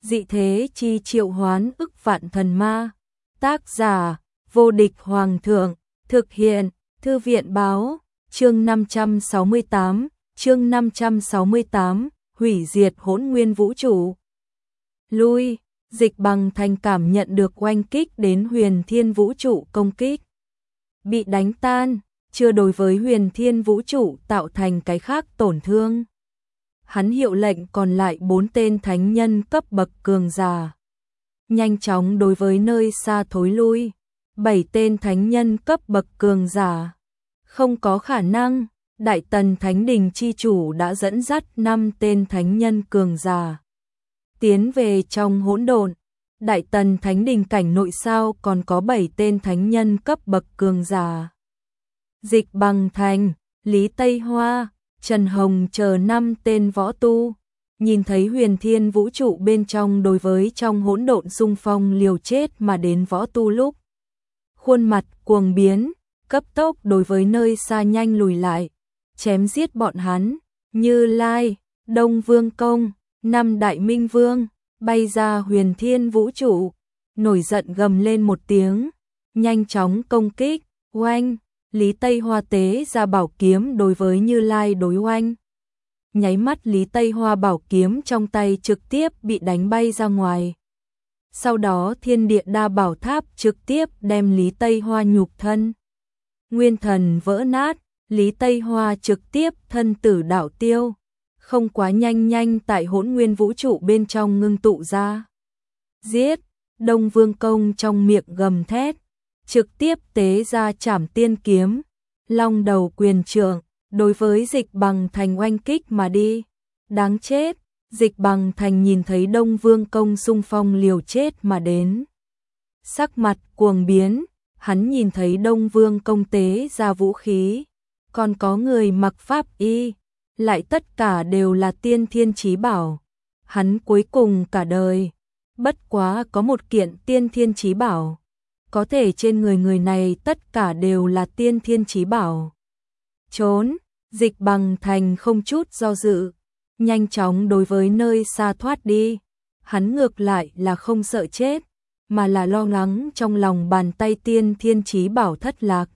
dị thế chi triệu hoán ức vạn thần ma. Tác giả, vô địch hoàng thượng, thực hiện, thư viện báo, chương 568, hủy diệt hỗn nguyên vũ trụ. Lui, Dịch Bằng Thành cảm nhận được oanh kích đến huyền thiên vũ trụ công kích. Bị đánh tan, chưa đối với huyền thiên vũ trụ tạo thành cái khác tổn thương. Hắn hiệu lệnh còn lại 4 tên thánh nhân cấp bậc cường giả. Nhanh chóng đối với nơi xa thối lui. 7 tên thánh nhân cấp bậc cường giả. Không có khả năng, Đại Tần Thánh Đình chi chủ đã dẫn dắt 5 tên thánh nhân cường giả. Tiến về trong hỗn độn, Đại Tần Thánh Đình cảnh nội sao còn có 7 tên thánh nhân cấp bậc cường giả. Dịch Bằng Thành, Lý Tây Hoa, Trần Hồng chờ 5 tên võ tu, nhìn thấy huyền thiên vũ trụ bên trong đối với trong hỗn độn xung phong liều chết mà đến võ tu lúc. Khuôn mặt cuồng biến, cấp tốc đối với nơi xa nhanh lùi lại, chém giết bọn hắn, Như Lai, Đông Vương Công, 5 Đại Minh Vương, bay ra huyền thiên vũ trụ, nổi giận gầm lên một tiếng, nhanh chóng công kích, oanh. Lý Tây Hoa tế ra bảo kiếm đối với Như Lai đối oanh. Nháy mắt Lý Tây Hoa bảo kiếm trong tay trực tiếp bị đánh bay ra ngoài. Sau đó Thiên Địa Đa Bảo Tháp trực tiếp đem Lý Tây Hoa nhục thân. Nguyên thần vỡ nát, Lý Tây Hoa trực tiếp thân tử đạo tiêu. Không quá nhanh tại hỗn nguyên vũ trụ bên trong ngưng tụ ra. Giết, Đông Vương Công trong miệng gầm thét. Trực tiếp tế ra Trảm Tiên kiếm, long đầu quyền trượng, đối với Dịch Bằng Thành oanh kích mà đi. Đáng chết, Dịch Bằng Thành nhìn thấy Đông Vương Công xung phong liều chết mà đến. Sắc mặt cuồng biến, hắn nhìn thấy Đông Vương Công tế ra vũ khí, còn có người mặc pháp y, lại tất cả đều là tiên thiên chí bảo. Hắn cuối cùng cả đời, bất quá có một kiện tiên thiên chí bảo. Có thể trên người này tất cả đều là tiên thiên chí bảo. Trốn, Dịch Bằng Thành không chút do dự, nhanh chóng đối với nơi xa thoát đi. Hắn ngược lại là không sợ chết, mà là lo lắng trong lòng bàn tay tiên thiên chí bảo thất lạc.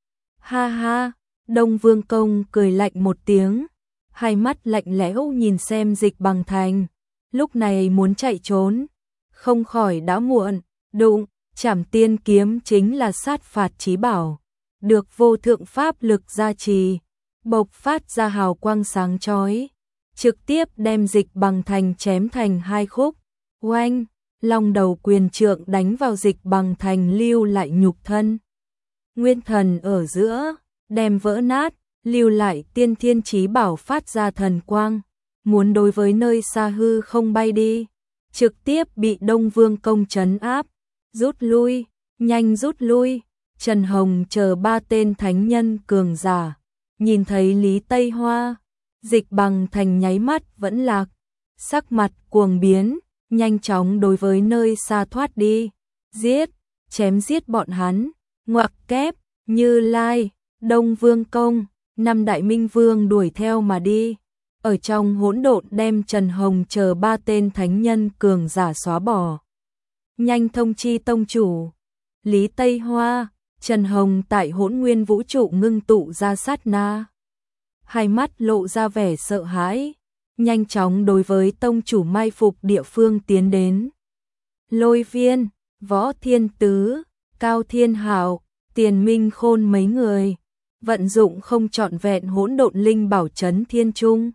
Ha ha, Đông Vương Công cười lạnh một tiếng, hai mắt lạnh lẽo nhìn xem Dịch Bằng Thành, lúc này muốn chạy trốn, không khỏi đã muộn, đụng. Trảm Tiên kiếm chính là sát phạt chí bảo, được vô thượng pháp lực gia trì, bộc phát ra hào quang sáng chói, trực tiếp đem Dịch Bằng Thành chém thành 2 khúc. Oanh, long đầu quyền trượng đánh vào Dịch Bằng Thành lưu lại nhục thân. Nguyên thần ở giữa, đem vỡ nát, lưu lại tiên thiên chí bảo phát ra thần quang, muốn đối với nơi xa hư không bay đi, trực tiếp bị Đông Vương Công trấn áp. Rút lui, nhanh rút lui. Trần Hồng chờ 3 tên thánh nhân cường giả, nhìn thấy Lý Tây Hoa, Dịch Bằng Thành nháy mắt vẫn lạc, sắc mặt cuồng biến, nhanh chóng đối với nơi xa thoát đi, giết, chém giết bọn hắn, ngoặc kép, Như Lai, Đông Vương Công, 5 Đại Minh Vương đuổi theo mà đi, ở trong hỗn độn đem Trần Hồng chờ 3 tên thánh nhân cường giả xóa bỏ. Nhanh thông chi tông chủ, Lý Tây Hoa, Trần Hồng tại hỗn nguyên vũ trụ ngưng tụ ra sát na. Hai mắt lộ ra vẻ sợ hãi, nhanh chóng đối với tông chủ mai phục địa phương tiến đến. Lôi Viên, Võ Thiên Tứ, Cao Thiên Hạo, Tiền Minh Khôn mấy người, vận dụng không trọn vẹn hỗn độn linh bảo trấn thiên trung.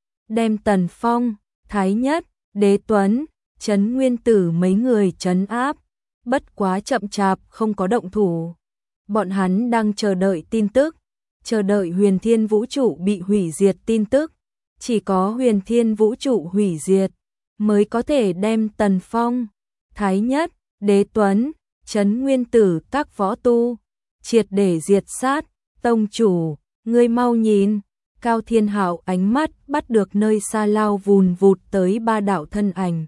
Đem Tần Phong, Thái Nhất, Đế Tuấn, Trấn Nguyên Tử mấy người trấn áp, bất quá chậm chạp không có động thủ. Bọn hắn đang chờ đợi tin tức, chờ đợi huyền thiên vũ trụ bị hủy diệt tin tức. Chỉ có huyền thiên vũ trụ hủy diệt, mới có thể đem Tần Phong, Thái Nhất, Đế Tuấn, Trấn Nguyên Tử các võ tu, triệt để diệt sát. Tông chủ, ngươi mau nhìn. Cao Thiên Hạo ánh mắt bắt được nơi xa lao vùn vụt tới 3 đạo thân ảnh.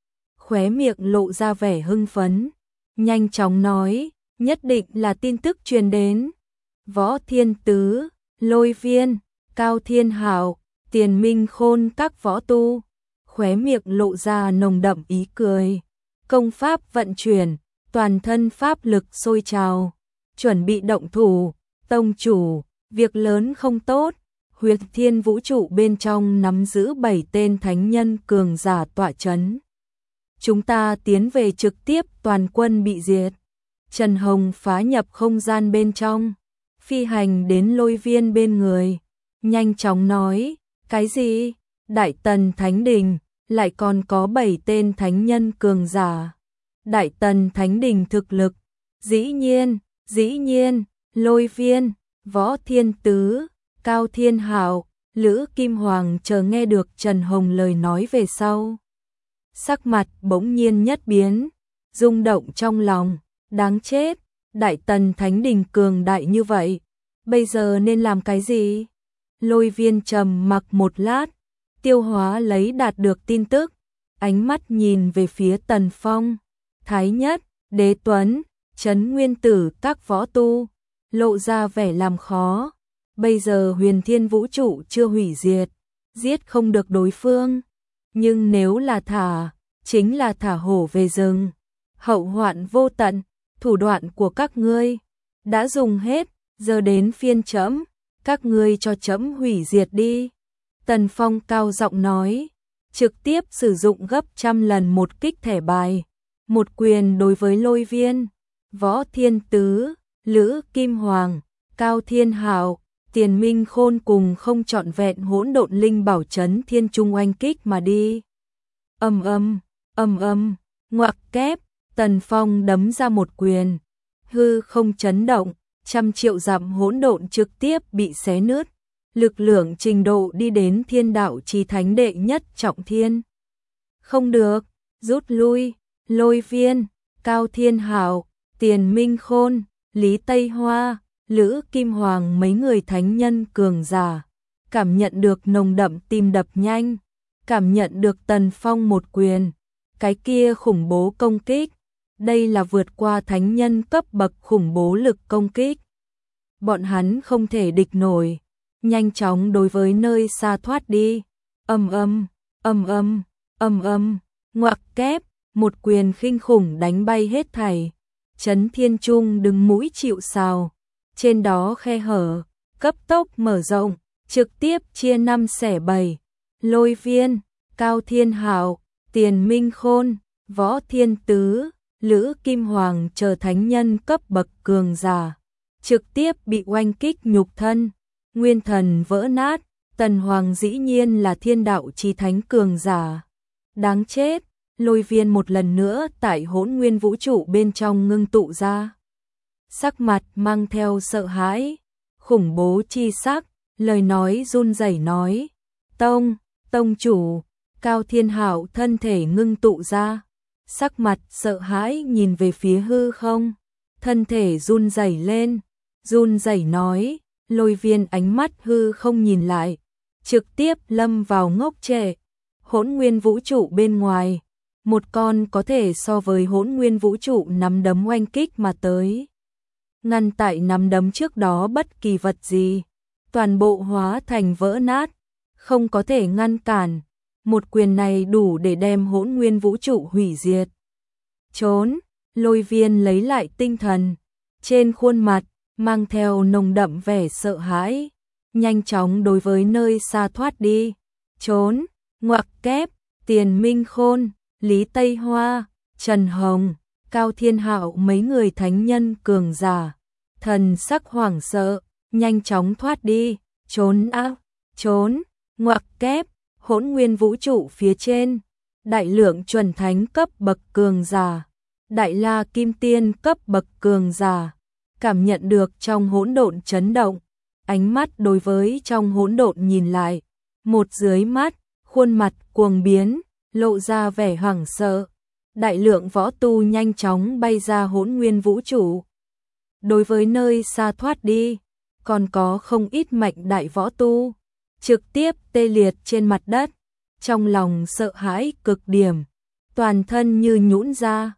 Khóe miệng lộ ra vẻ hưng phấn, nhanh chóng nói, nhất định là tin tức truyền đến. Võ Thiên Tứ, Lôi Viên, Cao Thiên Hạo, Tiền Minh Khôn các võ tu, khóe miệng lộ ra nồng đậm ý cười. Công pháp vận chuyển, toàn thân pháp lực sôi trào, chuẩn bị động thủ. Tông chủ, việc lớn không tốt. Huyền Thiên vũ trụ bên trong nắm giữ 7 tên thánh nhân cường giả tọa chấn. Chúng ta tiến về trực tiếp, toàn quân bị diệt. Trần Hồng phá nhập không gian bên trong, phi hành đến Lôi Viên bên người, nhanh chóng nói, cái gì? Đại Tần Thánh Đình, lại còn có 7 tên thánh nhân cường giả. Đại Tần Thánh Đình thực lực, dĩ nhiên, Lôi Viên, Võ Thiên Tứ, Cao Thiên Hạo, Lữ Kim Hoàng chờ nghe được Trần Hồng lời nói về sau. Sắc mặt bỗng nhiên nhất biến, rung động trong lòng, đáng chết, Đại Tần Thánh Đình cường đại như vậy, bây giờ nên làm cái gì? Lôi Viên trầm mặc một lát, tiêu hóa lấy đạt được tin tức, ánh mắt nhìn về phía Tần Phong, Thái Nhất, Đế Tuấn, Trấn Nguyên Tử các võ tu, lộ ra vẻ làm khó. Bây giờ Huyền Thiên vũ trụ chưa hủy diệt, giết không được đối phương, nhưng nếu là thả, chính là thả hổ về rừng, hậu hoạn vô tận. Thủ đoạn của các ngươi đã dùng hết, giờ đến phiên trẫm, các ngươi cho trẫm hủy diệt đi. Tần Phong cao giọng nói, trực tiếp sử dụng gấp trăm lần một kích thẻ bài, một quyền đối với Lôi Viên, Võ Thiên Tứ, Lữ Kim Hoàng, Cao Thiên Hạo, Tiền Minh Khôn cùng không trọn vẹn hỗn độn linh bảo trấn thiên trung oanh kích mà đi. Ngoặc kép, Tần Phong đấm ra một quyền, hư không chấn động, trăm triệu dặm hỗn độn trực tiếp bị xé nứt, lực lượng trình độ đi đến thiên đạo chí thánh đệ nhất trọng thiên. Không được, rút lui. Lôi Viên, Cao Thiên Hạo, Tiền Minh Khôn, Lý Tây Hoa, Lữ Kim Hoàng mấy người thánh nhân cường giả, cảm nhận được nồng đậm tim đập nhanh, cảm nhận được Tần Phong một quyền, cái kia khủng bố công kích, đây là vượt qua thánh nhân cấp bậc khủng bố lực công kích. Bọn hắn không thể địch nổi, nhanh chóng đối với nơi xa thoát đi. Ngoặc kép, một quyền khinh khủng đánh bay hết thảy. Trấn Thiên Trung đứng mũi chịu sào, trên đó khe hở, cấp tốc mở rộng, trực tiếp chia 5 xẻ 7. Lôi Viên, Cao Thiên Hạo, Tiền Minh Khôn, Võ Thiên Tứ, Lữ Kim Hoàng chờ thánh nhân cấp bậc cường giả, trực tiếp bị oanh kích nhục thân, nguyên thần vỡ nát. Tần Hoàng dĩ nhiên là thiên đạo chí thánh cường giả. Đáng chết, Lôi Viên một lần nữa tại hỗn nguyên vũ trụ bên trong ngưng tụ ra. Sắc mặt mang theo sợ hãi, khủng bố chi sắc, lời nói run rẩy nói, Tông chủ. Cao Thiên Hạo thân thể ngưng tụ ra, sắc mặt sợ hãi nhìn về phía hư không, thân thể run rẩy lên, run rẩy nói. Lôi Viên ánh mắt hư không nhìn lại, trực tiếp lâm vào ngốc trệ. Hỗn nguyên vũ trụ bên ngoài, một con có thể so với hỗn nguyên vũ trụ nắm đấm oanh kích mà tới. Ngăn tại nắm đấm trước đó bất kỳ vật gì, toàn bộ hóa thành vỡ nát, không có thể ngăn cản. Một quyền này đủ để đem hỗn nguyên vũ trụ hủy diệt. Trốn, Lôi Viên lấy lại tinh thần, trên khuôn mặt mang theo nồng đậm vẻ sợ hãi, nhanh chóng đối với nơi xa thoát đi. Trốn, ngoặc kép, Tiền Minh Khôn, Lý Tây Hoa, Trần Hồng, Cao Thiên Hạo mấy người thánh nhân cường giả, thần sắc hoảng sợ, nhanh chóng thoát đi. Trốn, ngoặc kép, hỗn nguyên vũ trụ phía trên, đại lượng chuẩn thánh cấp bậc cường giả, đại la kim tiên cấp bậc cường giả, cảm nhận được trong hỗn độn chấn động, ánh mắt đối với trong hỗn độn nhìn lại, một dưới mắt, khuôn mặt cuồng biến, lộ ra vẻ hoảng sợ. Đại lượng võ tu nhanh chóng bay ra hỗn nguyên vũ trụ, đối với nơi xa thoát đi, còn có không ít mạnh đại võ tu trực tiếp tê liệt trên mặt đất, trong lòng sợ hãi cực điểm, toàn thân như nhũn ra.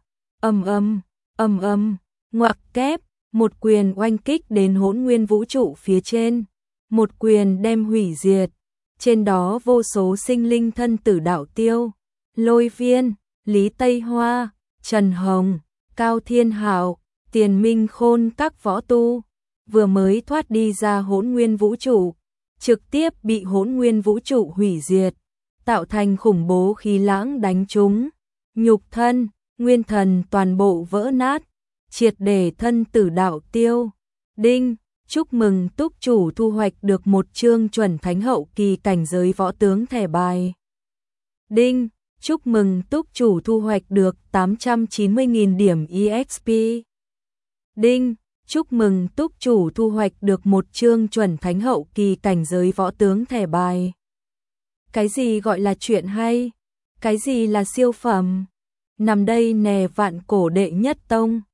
Ngoặc kép, một quyền oanh kích đến hỗn nguyên vũ trụ phía trên, một quyền đem hủy diệt. trên đó vô số sinh linh thân tử đạo tiêu, Lôi Viên, Lý Tây Hoa, Trần Hồng, Cao Thiên Hạo, Tiền Minh Khôn các võ tu, vừa mới thoát đi ra Hỗn Nguyên vũ trụ, trực tiếp bị Hỗn Nguyên vũ trụ hủy diệt, tạo thành khủng bố khí lãng đánh trúng, nhục thân, nguyên thần toàn bộ vỡ nát, triệt để thân tử đạo tiêu. Đinh, chúc mừng túc chủ thu hoạch được một chương chuẩn thánh hậu kỳ cảnh giới võ tướng thẻ bài. Đinh, chúc mừng túc chủ thu hoạch được 890.000 điểm EXP. Đinh, chúc mừng túc chủ thu hoạch được một chương chuẩn thánh hậu kỳ cảnh giới võ tướng thẻ bài. Cái gì gọi là chuyện hay? Cái gì là siêu phẩm? Nằm đây nè vạn cổ đệ nhất tông.